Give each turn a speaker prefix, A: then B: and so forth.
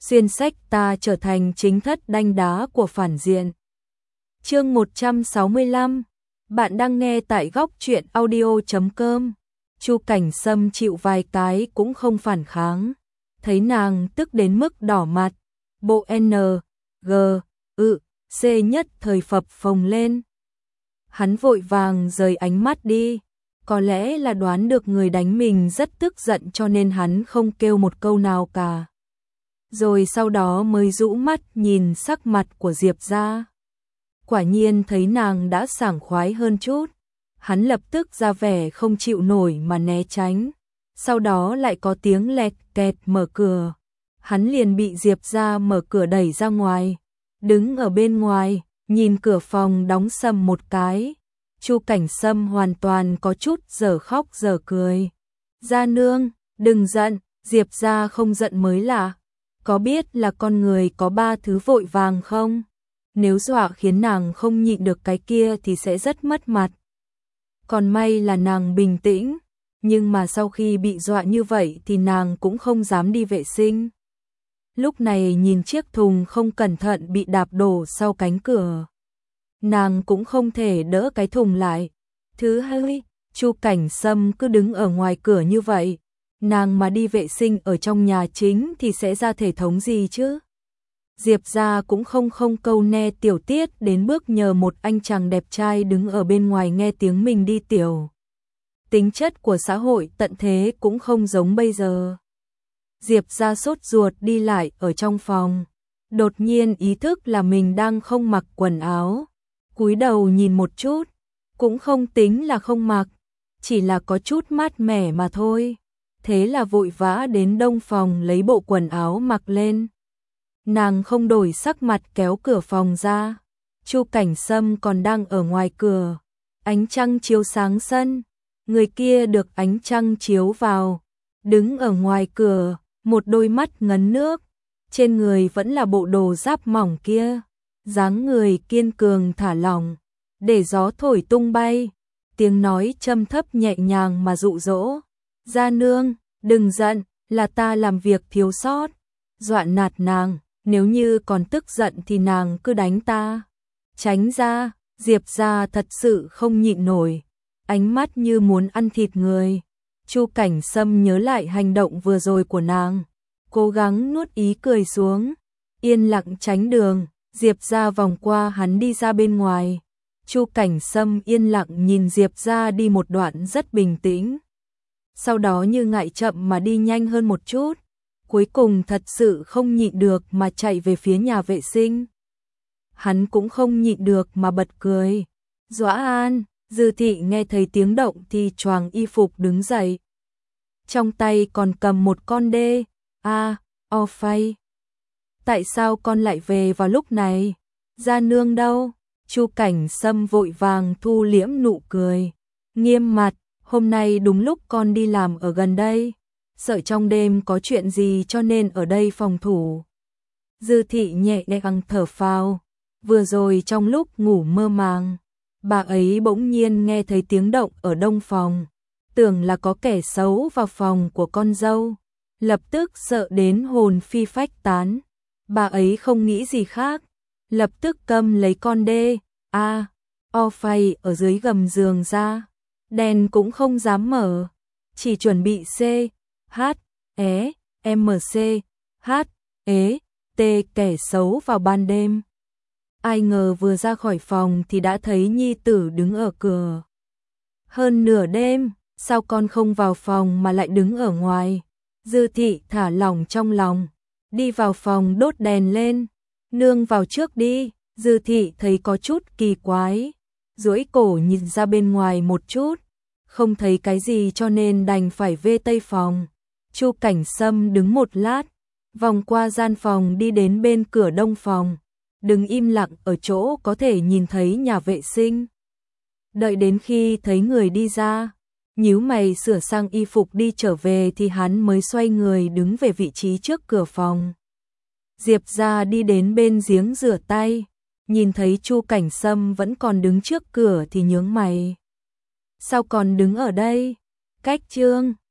A: xuyên sách ta trở thành chính thất đanh đá của phản diện. Chương 165. Bạn đang nghe tại góc truyện audio.com. Chu Cảnh Sâm chịu vài cái cũng không phản kháng, thấy nàng tức đến mức đỏ mặt, bộ N, G, C nhất thời phập phồng lên. Hắn vội vàng rời ánh mắt đi, có lẽ là đoán được người đánh mình rất tức giận cho nên hắn không kêu một câu nào cả. Rồi sau đó mới rũ mắt nhìn sắc mặt của Diệp Gia. Quả nhiên thấy nàng đã sảng khoái hơn chút, hắn lập tức ra vẻ không chịu nổi mà né tránh. Sau đó lại có tiếng lẹt kẹt mở cửa, hắn liền bị Diệp Gia mở cửa đẩy ra ngoài, đứng ở bên ngoài, nhìn cửa phòng đóng sầm một cái. Chu Cảnh Sâm hoàn toàn có chút dở khóc dở cười. Gia nương, đừng giận, Diệp Gia không giận mới lạ. Có biết là con người có ba thứ vội vàng không? Nếu dọa khiến nàng không nhịn được cái kia thì sẽ rất mất mặt. Còn may là nàng bình tĩnh, nhưng mà sau khi bị dọa như vậy thì nàng cũng không dám đi vệ sinh. Lúc này nhìn chiếc thùng không cẩn thận bị đạp đổ sau cánh cửa, nàng cũng không thể đỡ cái thùng lại. Thứ hai, Chu Cảnh Sâm cứ đứng ở ngoài cửa như vậy, nàng mà đi vệ sinh ở trong nhà chính thì sẽ ra thể thống gì chứ? Diệp Gia cũng không câu nệ tiểu tiết đến bước nhờ một anh chàng đẹp trai đứng ở bên ngoài nghe tiếng mình đi tiểu. Tính chất của xã hội tận thế cũng không giống bây giờ. Diệp Gia sốt ruột đi lại ở trong phòng, đột nhiên ý thức là mình đang không mặc quần áo, cúi đầu nhìn một chút, cũng không tính là không mặc, chỉ là có chút mát mẻ mà thôi. Thế là vội vã đến đông phòng lấy bộ quần áo mặc lên. Nàng không đổi sắc mặt kéo cửa phòng ra. Chu Cảnh Sâm còn đang ở ngoài cửa. Ánh trăng chiếu sáng sân. Người kia được ánh trăng chiếu vào, đứng ở ngoài cửa, một đôi mắt ngấn nước. Trên người vẫn là bộ đồ giáp mỏng kia. Dáng người kiên cường thả lỏng, để gió thổi tung bay. Tiếng nói trầm thấp nhẹ nhàng mà dụ dỗ. Gia nương, đừng giận, là ta làm việc thiếu sót. Dọa nạt nàng, nếu như còn tức giận thì nàng cứ đánh ta. Tránh ra, Diệp Gia thật sự không nhịn nổi, ánh mắt như muốn ăn thịt người. Chu Cảnh Sâm nhớ lại hành động vừa rồi của nàng, cố gắng nuốt ý cười xuống, yên lặng tránh đường. Diệp Gia vòng qua hắn đi ra bên ngoài. Chu Cảnh Sâm yên lặng nhìn Diệp Gia đi một đoạn rất bình tĩnh. Sau đó như ngại chậm mà đi nhanh hơn một chút, cuối cùng thật sự không nhịn được mà chạy về phía nhà vệ sinh. Hắn cũng không nhịn được mà bật cười. Dõa An, Dư Thị nghe thấy tiếng động thì choàng y phục đứng dậy. Trong tay còn cầm một con đê, o phay. Tại sao con lại về vào lúc này? Gia nương đâu? Chu Cảnh Sâm vội vàng thu liễm nụ cười, nghiêm mặt, hôm nay đúng lúc con đi làm ở gần đây, sợ trong đêm có chuyện gì cho nên ở đây phòng thủ. Dư Thị nhẹ nhàng thở phào, vừa rồi trong lúc ngủ mơ màng, bà ấy bỗng nhiên nghe thấy tiếng động ở đông phòng, tưởng là có kẻ xấu vào phòng của con dâu, lập tức sợ đến hồn phi phách tán. Bà ấy không nghĩ gì khác, lập tức cầm lấy con đê, o phay ở dưới gầm giường ra, đèn cũng không dám mở, chỉ chuẩn bị T kẻ xấu vào ban đêm. Ai ngờ vừa ra khỏi phòng thì đã thấy nhi tử đứng ở cửa. Hơn nửa đêm, sao con không vào phòng mà lại đứng ở ngoài? Dư Thị thả lỏng trong lòng, đi vào phòng đốt đèn lên. Nương vào trước đi. Dư Thị thấy có chút kỳ quái, duỗi cổ nhìn ra bên ngoài một chút, không thấy cái gì cho nên đành phải về tây phòng. Chu Cảnh Sâm đứng một lát, vòng qua gian phòng đi đến bên cửa đông phòng, đứng im lặng ở chỗ có thể nhìn thấy nhà vệ sinh. Đợi đến khi thấy người đi ra, nhíu mày sửa sang y phục đi trở về thì hắn mới xoay người đứng về vị trí trước cửa phòng. Diệp Gia đi đến bên giếng rửa tay, nhìn thấy Chu Cảnh Sâm vẫn còn đứng trước cửa thì nhướng mày. Sao còn đứng ở đây? Cách Trương,